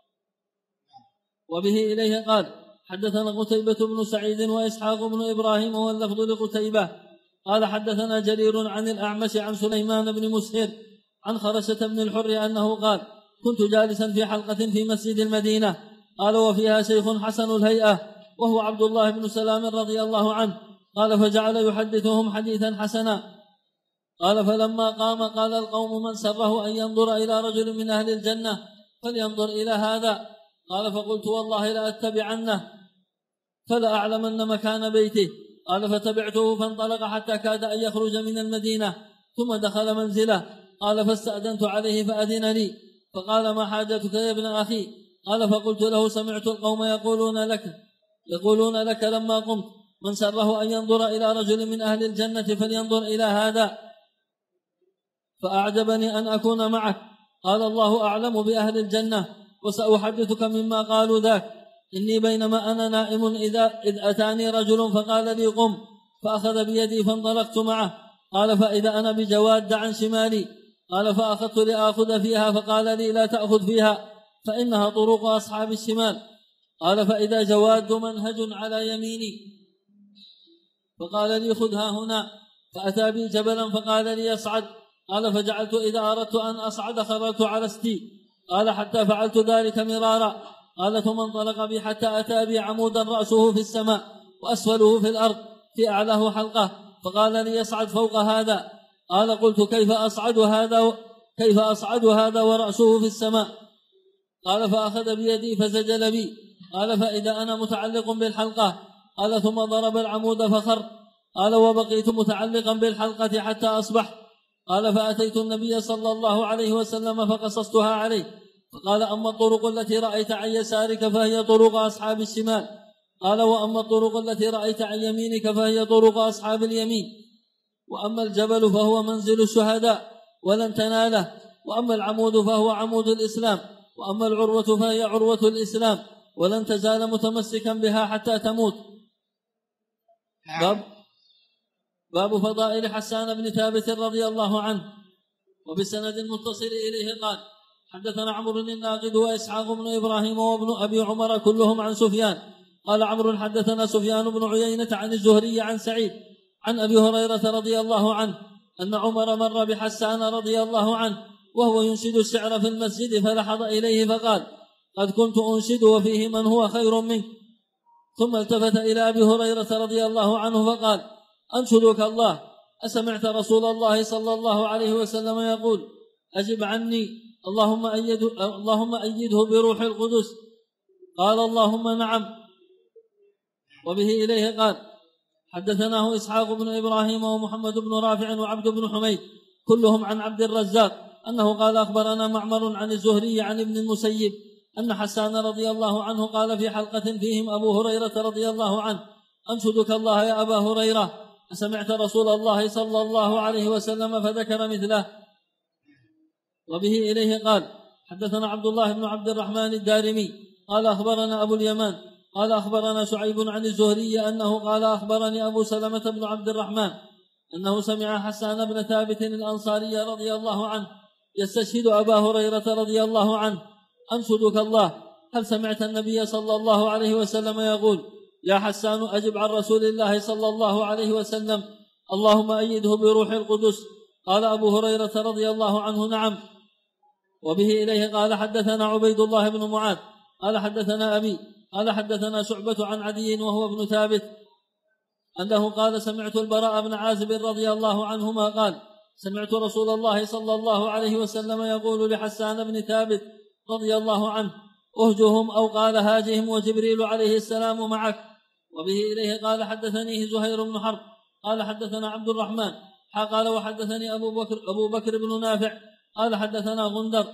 وبه إليه قال: حدثنا قتيبة بن سعيد وإسحاق بن إبراهيم واللفظ لقتيبة قال حدثنا جرير عن الأعمش عن سليمان بن مسهر عن خرشة بن الحر أنه قال: كنت جالسا في حلقة في مسجد المدينة، قال: وفيها شيخ حسن الهيئة وهو عبد الله بن سلام رضي الله عنه، قال: فجعل يحدثهم حديثا حسنا. قال: فلما قام قال القوم: من سره أن ينظر إلى رجل من أهل الجنة فلينظر إلى هذا. قال: فقلت: والله لأتبعنه فلأعلمن مكان بيته. قال: فتبعته فانطلق حتى كاد أن يخرج من المدينة، ثم دخل منزله. قال: فاستأذنت عليه فأذن لي، فقال: ما حاجتك يا ابن أخي؟ قال: فقلت له: سمعت القوم يقولون لك لما قمت: من سره أن ينظر إلى رجل من أهل الجنة فلينظر إلى هذا، فأعجبني أن أكون معك. قال: الله أعلم بأهل الجنة، وسأحدثك مما قالوا ذاك. إني بينما أنا نائم إذ أتاني رجل فقال لي: قم، فأخذ بيدي فانطلقت معه. قال: فإذا أنا بجواد عن شمالي. قال: فأخذت لآخذ فيها، فقال لي: لا تأخذ فيها فإنها طرق أصحاب الشمال. قال: فإذا جواد منهج على يميني، فقال لي: خذها هنا. فأتى بي جبلا فقال لي: اصعد. قال: فجعلت إذا أردت أن أصعد خررت على استي. قال: حتى فعلت ذلك مرارا. قال: ثم انطلق بي حتى أتى بي عمودا رأسه في السماء وأسفله في الأرض، في أعلاه حلقة، فقال لي: يصعد فوق هذا. قال: قلت: كيف أصعد هذا ورأسه في السماء؟ قال: فأخذ بيدي فسجل بي. قال: فإذا أنا متعلق بالحلقة. قال: ثم ضرب العمود فخر. قال: وبقيت متعلقا بالحلقة حتى أصبح. قال: فأتيت النبي صلى الله عليه وسلم فقصصتها عليه، فقال: أما الطرق التي رأيت عن يسارك فهي طرق أصحاب الشمال. قال: وأما الطرق التي رأيت عن يمينك فهي طرق أصحاب اليمين. وأما الجبل فهو منزل الشهداء ولن تناله، وأما العمود فهو عمود الإسلام، وأما العروة فهي عروة الإسلام، ولن تزال متمسكا بها حتى تموت. باب فضائل حسان بن ثابت رضي الله عنه. وبسند المتصل إليه قال: حدثنا عمرو الناقد وإسحاق بن إبراهيم وابن أبي عمر كلهم عن سفيان. قال عمرو: حدثنا سفيان بن عيينة عن الزهري عن سعيد عن أبي هريرة رضي الله عنه أن عمر مر بحسان رضي الله عنه وهو ينشد الشعر في المسجد، فلحظ إليه فقال: قد كنت أنشد وفيه من هو خير منك. ثم التفت إلى أبي هريرة رضي الله عنه فقال: أنشدك الله، أسمعت رسول الله صلى الله عليه وسلم يقول: أجب عني، اللهم أيده بروح القدس. قال: اللهم نعم. وبه إليه قال: حدثناه إسحاق بن إبراهيم ومحمد بن رافع وعبد بن حميد كلهم عن عبد الرزاق أنه قال: أخبرنا معمر عن الزهري عن ابن المسيب أن حسان رضي الله عنه قال في حلقة فيهم أبو هريرة رضي الله عنه: أنشدك الله يا أبا هريرة، أسمعت رسول الله صلى الله عليه وسلم؟ فذكر مثله. وبه إليه قال: حدثنا عبد الله بن عبد الرحمن الدارمي قال: أخبرنا أبو اليمان قال: أخبرنا شعيب عن الزهري أنه قال: أخبرني أبو سلمة بن عبد الرحمن أنه سمع حسان بن ثابت الأنصاري رضي الله عنه يستشهد أبا هريرة رضي الله عنه: أنشدك الله، هل سمعت النبي صلى الله عليه وسلم يقول: يا حسان أجب عن رسول الله صلى الله عليه وسلم، اللهم أيده بروح القدس؟ قال أبو هريرة رضي الله عنه: نعم. وبه إليه قال حدثنا عبيد الله بن معاذ قال حدثنا أبي قال حدثنا شعبة عن عدي وهو ابن ثابت أنه قال: سمعت البراء بن عازب رضي الله عنهما قال: سمعت رسول الله صلى الله عليه وسلم يقول لحسان بن ثابت رضي الله عنه: أهجهم، أو قال: هاجهم وجبريل عليه السلام معك. وبه إليه قال حدثنيه زهير بن حرب قال حدثنا عبد الرحمن قال وحدثني أبو بكر بن نافع قال حدثنا غندر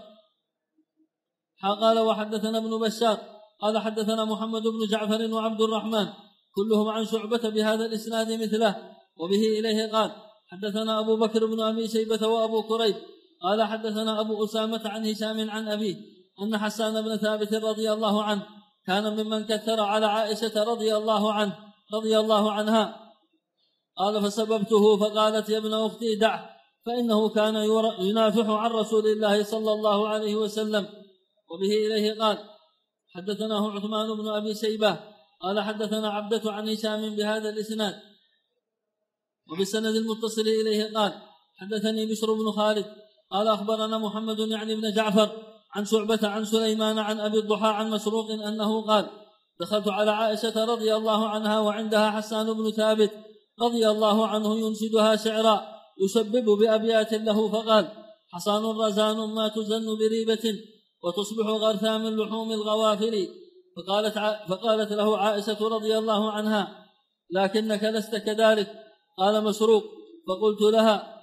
قال وحدثنا ابن بشار قال حدثنا محمد بن جعفر وعبد الرحمن كلهم عن شعبة بهذا الإسناد مثله. وبه إليه قال حدثنا أبو بكر بن أبي شيبة وأبو كريب قال حدثنا أبو أسامة عن هشام عن أبيه أن حسان بن ثابت رضي الله عنه كان ممن كثر على عائشة رضي الله عنها. قال: فسببته فقالت: يا ابن أختي دعه، فإنه كان ينافح عن رسول الله صلى الله عليه وسلم. وبه إليه قال حدثناه عثمان بن أبي شيبة قال حدثنا عبدة عن هشام بهذا الإسناد. وبالسند المتصل إليه قال حدثني بشر بن خالد قال أخبرنا محمد يعني بن جعفر عن شعبة عن سليمان عن أبي الضحى عن مسروق أنه قال: دخلت على عائشة رضي الله عنها وعندها حسان بن ثابت رضي الله عنه ينشدها شعرا يسبب بأبيات له، فقال: حصان رزان ما تزن بريبة وتصبح غرثا من لحوم الغوافل. فقالت له عائشة رضي الله عنها: لكنك لست كذلك. قال مسروق: فقلت لها: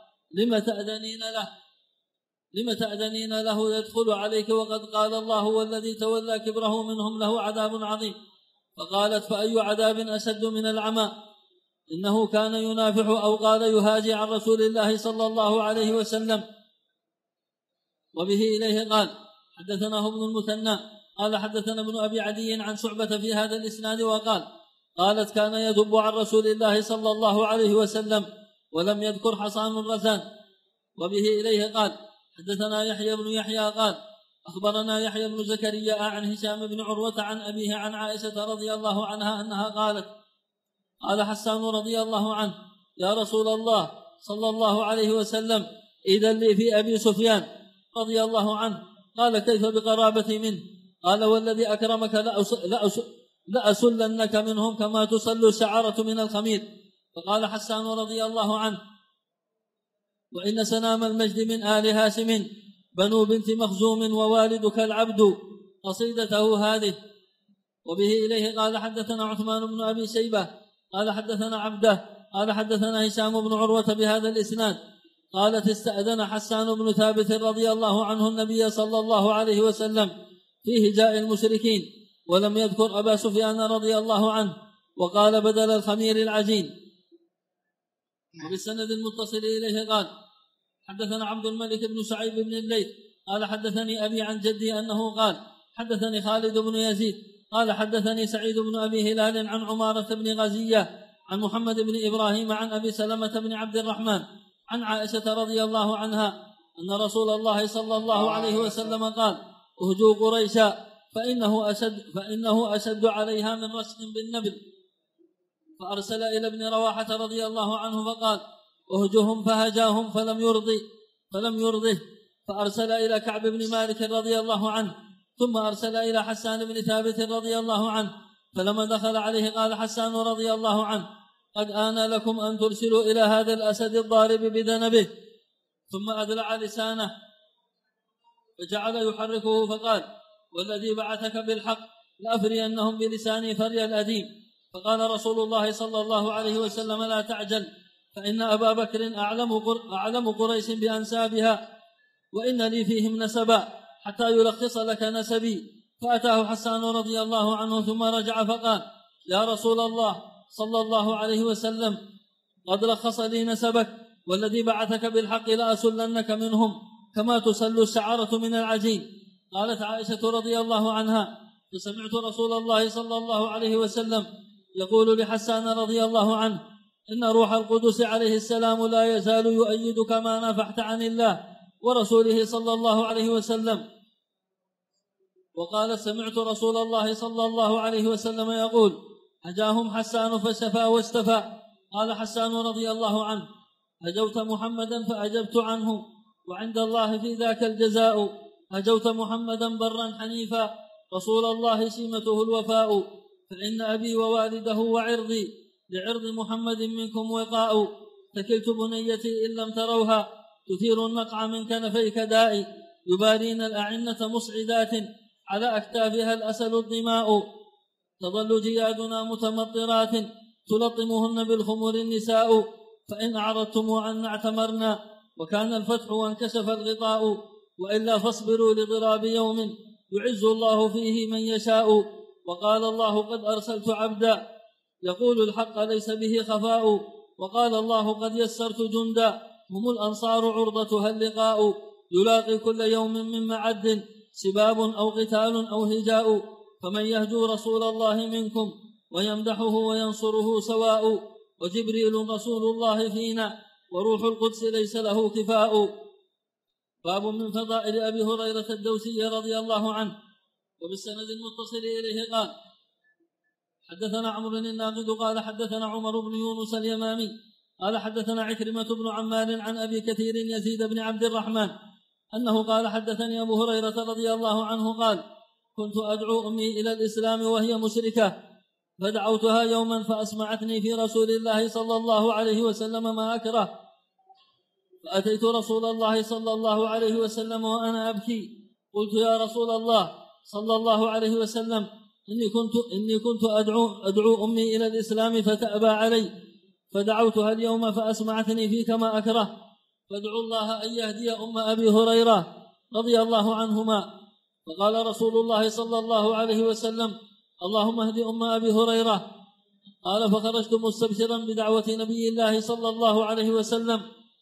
لم تأذنين له يدخل عليك وقد قال الله: والذي تولى كبره منهم له عذاب عظيم. فقالت: فأي عذاب أشد من العمى؟ إنه كان ينافح، أو قال يهاجي عن رسول الله صلى الله عليه وسلم. وبه إليه قال حدثناه ابن المثنى قال حدثنا ابن أبي عدي عن شعبة في هذا الإسناد وقال: قالت: كان يدب عن رسول الله صلى الله عليه وسلم، ولم يذكر حصان الرزان. وبه إليه قال حدثنا يحيى بن يحيى قال أخبرنا يحيى بن زكريا عن هشام بن عروة عن أبيه عن عائشة رضي الله عنها أنها قالت: قال حسان رضي الله عنه: يا رسول الله صلى الله عليه وسلم، إذن لي في أبي سفيان رضي الله عنه. قال: كيف بقرابتي منه؟ قال: والذي أكرمك لأسلنك منهم كما تسل الشعرة من الخمير. فقال حسان رضي الله عنه: وإن سنام المجد من آل هاشم بنو بنت مخزوم ووالدك العبد، قصيدته هذه. وبه إليه قال حدثنا عثمان بن أبي شيبة قال حدثنا عبده قال حدثنا هشام بن عروة بهذا الإسناد. قالت: استأذن حسان بن ثابت رضي الله عنه النبي صلى الله عليه وسلم في هجاء المشركين، ولم يذكر أبا سفيان رضي الله عنه، وقال: بدل الخمير العجين. وبالسند المتصل إليه قال حدثنا عبد الملك بن شعيب بن الليث قال حدثني أبي عن جدي أنه قال حدثني خالد بن يزيد قال حدثني سعيد بن أبي هلال عن عمارة بن غزية عن محمد بن إبراهيم عن أبي سلمة بن عبد الرحمن عن عائشة رضي الله عنها أن رسول الله صلى الله عليه وسلم قال: اهجوا قريشا فإنه أشد عليها من رشق بالنبل. فأرسل إلى ابن رواحة رضي الله عنه فقال: اهجهم، فهجاهم فلم يرضه. فأرسل إلى كعب بن مالك رضي الله عنه، ثم أرسل إلى حسان بن ثابت رضي الله عنه. فلما دخل عليه قال حسان رضي الله عنه: قد آن لكم أن ترسلوا إلى هذا الأسد الضارب بذنبه. ثم أدلع لسانه فجعل يحركه فقال: والذي بعثك بالحق لأفرينهم بلساني فري الأديم. فقال رسول الله صلى الله عليه وسلم: لا تعجل، فإن أبا بكر أعلم قريش بأنسابها، وإن لي فيهم نسبا حتى يلخص لك نسبي. فأتاه حسان رضي الله عنه ثم رجع فقال: يا رسول الله صلى الله عليه وسلم، قد لخص لي نسبك، والذي بعثك بالحق لأسلنك منهم كما تسل الشعرة من العجين. قالت عائشة رضي الله عنها: فسمعت رسول الله صلى الله عليه وسلم يقول لحسان رضي الله عنه: إن روح القدس عليه السلام لا يزال يؤيدك ما نافحت عن الله ورسوله صلى الله عليه وسلم. وقال سمعت رسول الله صلى الله عليه وسلم يقول هجاهم حسان فشفى واستفى. قال حسان رضي الله عنه هجوت محمدا فأجبت عنه وعند الله في ذاك الجزاء. هجوت محمدا برا حنيفا رسول الله سمته الوفاء. فإن أبي ووالده وعرضي لعرض محمد منكم وقاء. فكلت بنيتي إن لم تروها تثير النقع من كنفيك دائي. يبارين الأعنة مصعدات على أكتافها الأسل الدماء. تظل جيادنا متمطرات تلطمهن بالخمر النساء. فإن أعرضتم أن اعتمرنا وكان الفتح وانكشف الغطاء. وإلا فاصبروا لضراب يوم يعز الله فيه من يشاء. وقال الله قد أرسلت عبدا يقول الحق ليس به خفاء. وقال الله قد يسرت جندا هم الأنصار عرضتها اللقاء. يلاقي كل يوم من معد سباب أو قتال أو هجاء. فمن يهجو رسول الله منكم ويمدحه وينصره سواء. وجبريل رسول الله فينا وروح القدس ليس له كفاء. باب من فضائل أبي هريرة الدوسي رضي الله عنه. وبالسند المتصل إليه قال حدثنا عمرو الناقد قال حدثنا عمر بن يونس اليمامي قال حدثنا عكرمة بن عمار عن أبي كثير يزيد بن عبد الرحمن أنه قال حدثني أبو هريرة رضي الله عنه قال كنت أدعو أمي إلى الإسلام وهي مشركة فدعوتها يوما فأسمعتني في رسول الله صلى الله عليه وسلم ما أكره. فأتيت رسول الله صلى الله عليه وسلم وأنا أبكي. قلت يا رسول الله صلى الله عليه وسلم إني كنت أدعو أمي إلى الإسلام فتأبى علي فدعوتها اليوم فأسمعتني فيك ما أكره. فادعوا الله أن يهدي أم أبي هريرة رضي الله عنهما. فقال رسول الله صلى الله عليه وسلم اللهم اهد أم أبي هريرة. قال فخرجت مستبشرا بدعوة نبي الله صلى الله عليه وسلم.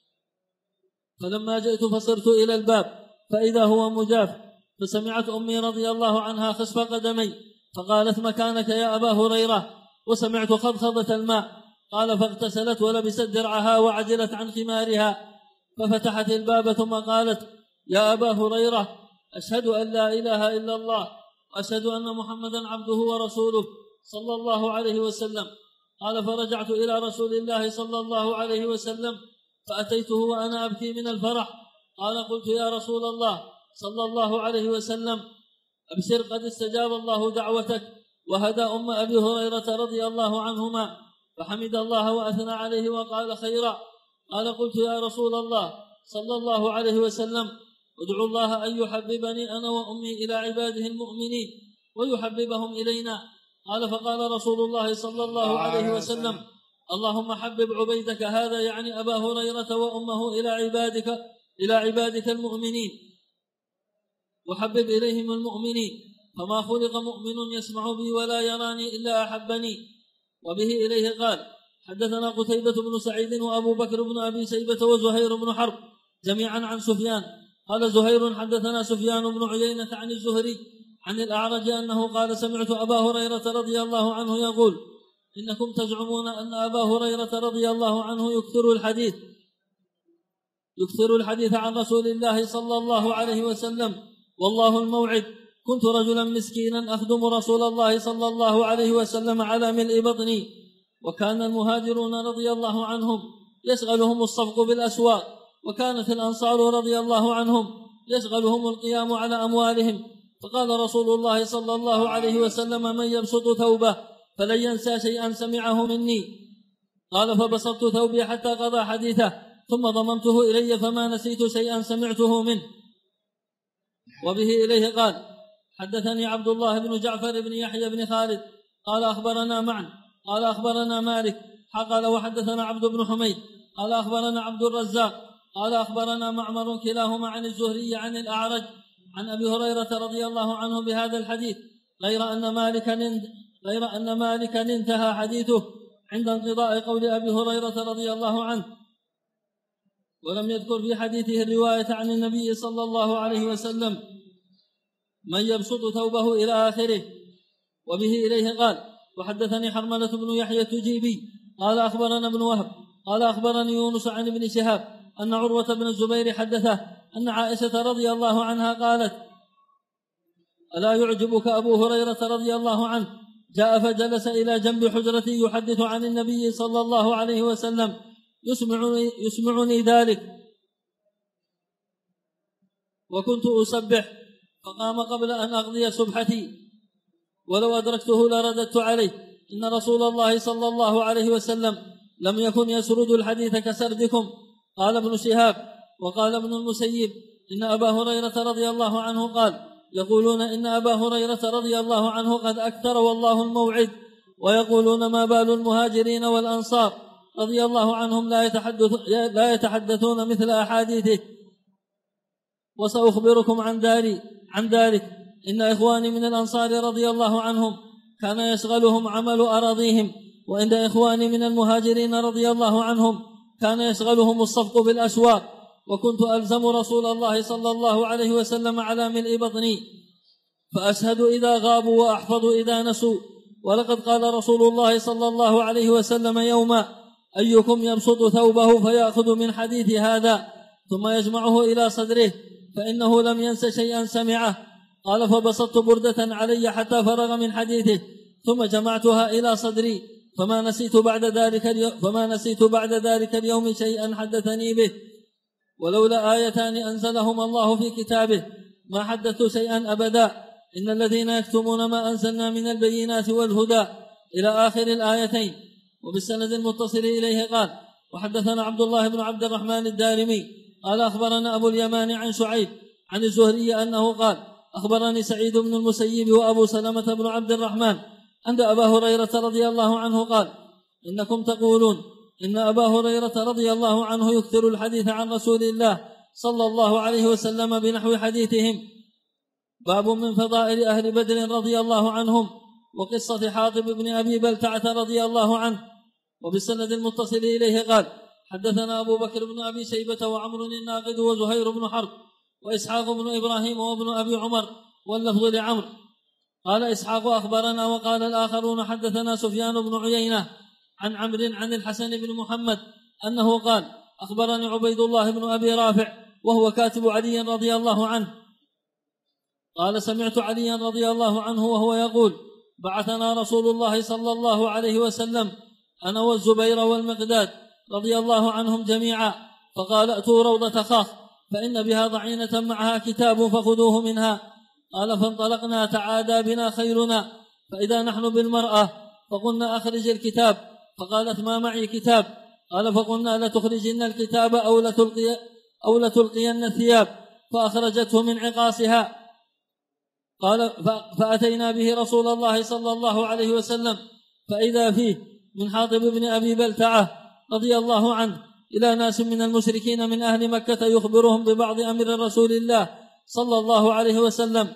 فلما جئت فصرت إلى الباب فإذا هو مجاف. فسمعت أمي رضي الله عنها خسف قدمي فقالت مكانك يا أبا هريرة. وسمعت خضخضة الماء. قال فاغتسلت ولبست درعها وعجلت عن خمارها ففتحت الباب ثم قالت يا أبا هريرة أشهد أن لا إله إلا الله وأشهد أن محمدا عبده ورسوله صلى الله عليه وسلم. قال فرجعت إلى رسول الله صلى الله عليه وسلم فأتيته وأنا أبكي من الفرح. قال قلت يا رسول الله صلى الله عليه وسلم أبشر قد استجاب الله دعوتك وهدى أم أبي هريرة رضي الله عنهما. فحمد الله وأثنى عليه وقال خيرا. قال قلت يا رسول الله صلى الله عليه وسلم ادعو الله أن يحببني أنا وأمي إلى عباده المؤمنين ويحببهم إلينا. قال فقال رسول الله صلى الله عليه وسلم اللهم حبب عبيدك هذا يعني أبا هريرة وأمه إلى عبادك المؤمنين وحبب إليهم المؤمنين. فما خلق مؤمن يسمع بي ولا يراني إلا أحبني. وبه إليه قال حدثنا قتيبة بن سعيد وأبو بكر بن أبي شيبة وزهير بن حرب جميعا عن سفيان. قال زهير حدثنا سفيان بن عيينة عن الزهري عن الأعرج أنه قال سمعت أبا هريرة رضي الله عنه يقول إنكم تزعمون أن أبا هريرة رضي الله عنه يكثر الحديث عن رسول الله صلى الله عليه وسلم والله الموعد. كنت رجلا مسكينا أخدم رسول الله صلى الله عليه وسلم على ملء بطني. وكان المهاجرون رضي الله عنهم يشغلهم الصفق بالأسواق. وكانت الأنصار رضي الله عنهم يشغلهم القيام على أموالهم. فقال رسول الله صلى الله عليه وسلم من يبسط ثوبه فلن ينسى شيئا سمعه مني. قال فبسطت ثوبي حتى قضى حديثه ثم ضممته إلي فما نسيت شيئا سمعته منه. وبه إليه قال حدثني عبد الله بن جعفر بن يحيى بن خالد قال أخبرنا معن قال أخبرنا مالك قال وحدثنا عبد بن حميد قال أخبرنا عبد الرزاق قال أخبرنا معمر كلاهما عن الزهري عن الأعرج عن أبي هريرة رضي الله عنه بهذا الحديث غير أن مالكا انتهى حديثه عند انقضاء قول أبي هريرة رضي الله عنه ولم يذكر في حديثه الرواية عن النبي صلى الله عليه وسلم من يبسط ثوبه إلى آخره. وبه إليه قال وحدثني حرملة بن يحيى التجيبي قال أخبرنا ابن وهب قال أخبرني يونس عن ابن شهاب أن عروة بن الزبير حدثه أن عائشة رضي الله عنها قالت: ألا يعجبك أبو هريرة رضي الله عنه جاء فجلس إلى جنب حجرتي يحدث عن النبي صلى الله عليه وسلم يسمعني ذلك، وكنت أسبح، فقام قبل أن أقضي سبحتي، ولو أدركته لرددت عليه: إن رسول الله صلى الله عليه وسلم لم يكن يسرد الحديث كسردكم. قال ابن شهاب: وقال ابن المسيب: إن أبا هريرة رضي الله عنه قال: يقولون إن أبا هريرة رضي الله عنه قد أكثر والله الموعد، ويقولون ما بال المهاجرين والأنصار رضي الله عنهم لا يتحدثون مثل أحاديثه. وسأخبركم عن ذلك: إن إخواني من الأنصار رضي الله عنهم كان يشغلهم عمل أراضيهم، وإن إخواني من المهاجرين رضي الله عنهم كان يشغلهم الصفق بالأسواق، وكنت ألزم رسول الله صلى الله عليه وسلم على ملء بطني، فأشهد إذا غابوا وأحفظ إذا نسوا. ولقد قال رسول الله صلى الله عليه وسلم يوما: أيكم يبسط ثوبه فيأخذ من حديث هذا ثم يجمعه إلى صدره، فإنه لم ينس شيئا سمعه. قال: فبسطت بردة علي حتى فرغ من حديثه، ثم جمعتها إلى صدري، فما نسيت بعد ذلك اليوم شيئا حدثني به، ولولا آيتان أنزلهما الله في كتابه ما حدثت شيئا أبدا: إن الذين يكتمون ما أنزلنا من البينات والهدى إلى آخر الآيتين. وبالسند المتصل إليه قال: وحدثنا عبد الله بن عبد الرحمن الدارمي قال: أخبرنا أبو اليمان عن شعيب عن الزهري أنه قال: أخبرني سعيد بن المسيب وأبو سلمة بن عبد الرحمن عند أبا هريرة رضي الله عنه قال: إنكم تقولون إن أبا هريرة رضي الله عنه يكثر الحديث عن رسول الله صلى الله عليه وسلم بنحو حديثهم. باب من فضائل أهل بدر رضي الله عنهم، وقصة حاطب بن أبي بلتعة رضي الله عنه. وبالسند المتصل إليه قال: حدثنا أبو بكر بن أبي شيبة وعمر الناقد وزهير بن حرب وإسحاق بن إبراهيم وابن أبي عمر، واللفظ لعمر. قال إسحاق: أخبرنا. وقال الآخرون: حدثنا سفيان بن عيينة عن عمرو عن الحسن بن محمد أنه قال: أخبرني عبيد الله بن أبي رافع وهو كاتب علي رضي الله عنه قال: سمعت عليا رضي الله عنه وهو يقول: بعثنا رسول الله صلى الله عليه وسلم أنا والزبير والمقداد رضي الله عنهم جميعا، فقال: أتوا روضة خاخ فإن بها ضعينة معها كتاب فخذوه منها. قال: فانطلقنا تعادى بنا خيرنا، فإذا نحن بالمرأة، فقلنا: أخرج الكتاب. فقالت: ما معي كتاب. قال: فقلنا: لتخرجن الكتاب أو لتلقين الثياب. فأخرجته من عقاصها. قال: فأتينا به رسول الله صلى الله عليه وسلم، فإذا فيه من حاطب بن أبي بلتعة رضي الله عنه إلى ناس من المشركين من أهل مكة يخبرهم ببعض أمر رسول الله صلى الله عليه وسلم.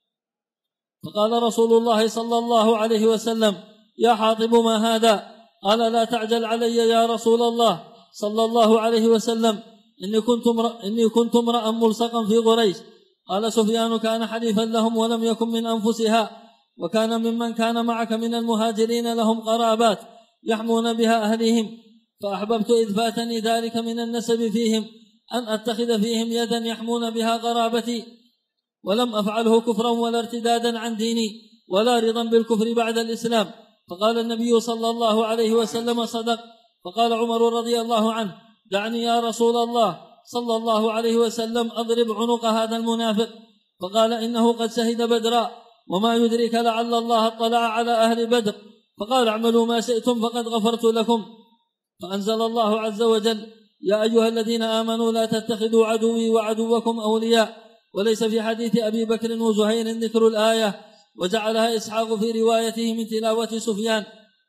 فقال رسول الله صلى الله عليه وسلم: يا حاطب ما هذا؟ قال: لا تعجل علي يا رسول الله صلى الله عليه وسلم، إني كنت امرأ ملصقا في قريش. قال سفيان: كان حليفا لهم ولم يكن من أنفسها، وكان ممن كان معك من المهاجرين لهم قرابات يحمون بها أهلهم، فأحببت إذ فاتني ذلك من النسب فيهم أن أتخذ فيهم يدا يحمون بها قرابتي، ولم أفعله كفرا ولا ارتدادا عن ديني ولا رضا بالكفر بعد الإسلام. فقال النبي صلى الله عليه وسلم: صدق. فقال عمر رضي الله عنه: دعني يا رسول الله صلى الله عليه وسلم أضرب عنق هذا المنافق. فقال: إنه قد شهد بدرا، وما يدرك لعل الله اطلع على أهل بدر. فقال: اعملوا ما شئتم فقد غفرت لكم. فأنزل الله عز وجل: يا أيها الذين آمنوا لا تتخذوا عدوي وعدوكم أولياء. وليس في حديث أبي بكر وزهير ذكر الآية، وجعلها إسحاق في روايته من تلاوة سفيان.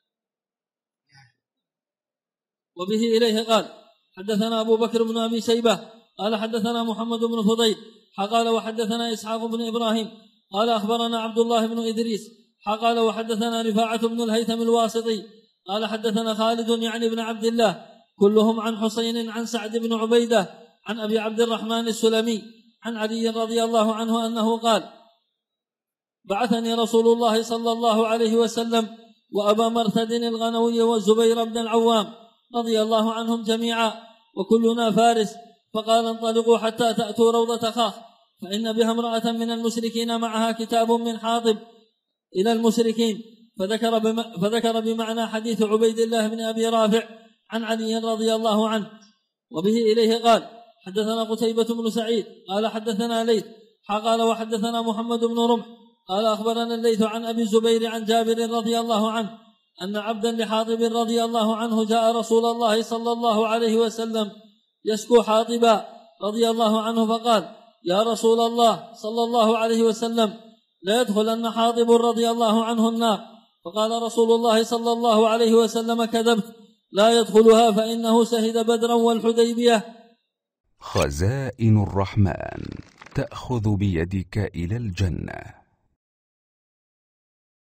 وبه إليه قال: حدثنا أبو بكر بن أبي شيبة قال: حدثنا محمد بن فضيل قال: وحدثنا إسحاق بن إبراهيم قال: أخبرنا عبد الله بن إدريس قال: وحدثنا رفاعة بن الهيثم الواسطي قال: حدثنا خالد يعني بن عبد الله، كلهم عن حسين عن سعد بن عبيدة عن أبي عبد الرحمن السلمي عن علي رضي الله عنه أنه قال: بعثني رسول الله صلى الله عليه وسلم وأبا مرثد الغنوي والزبير بن العوام رضي الله عنهم جميعا، وكلنا فارس. فقال انطلقوا حتى تأتوا روضة خاخ، فإن بها امرأة من المشركين معها كتاب من حاطب إلى المشركين. فذكر بمعنى حديث عبيد الله بن أبي رافع عن علي رضي الله عنه. وبه إليه قال حدثنا قتيبة بن سعيد قال حدثنا ليث قال وحدثنا محمد بن رمح قال أخبرنا الليث عن أبي الزبير عن جابر رضي الله عنه أن عبدا لحاطب رضي الله عنه جاء رسول الله صلى الله عليه وسلم يشكو حاطبا رضي الله عنه، فقال يا رسول الله صلى الله عليه وسلم لا يدخلن حاطب رضي الله عنه النار. فقال رسول الله صلى الله عليه وسلم كذبت، لا يدخلها فإنه شهد بدرا والحديبية. خزائن الرحمن تأخذ بيدك إلى الجنة.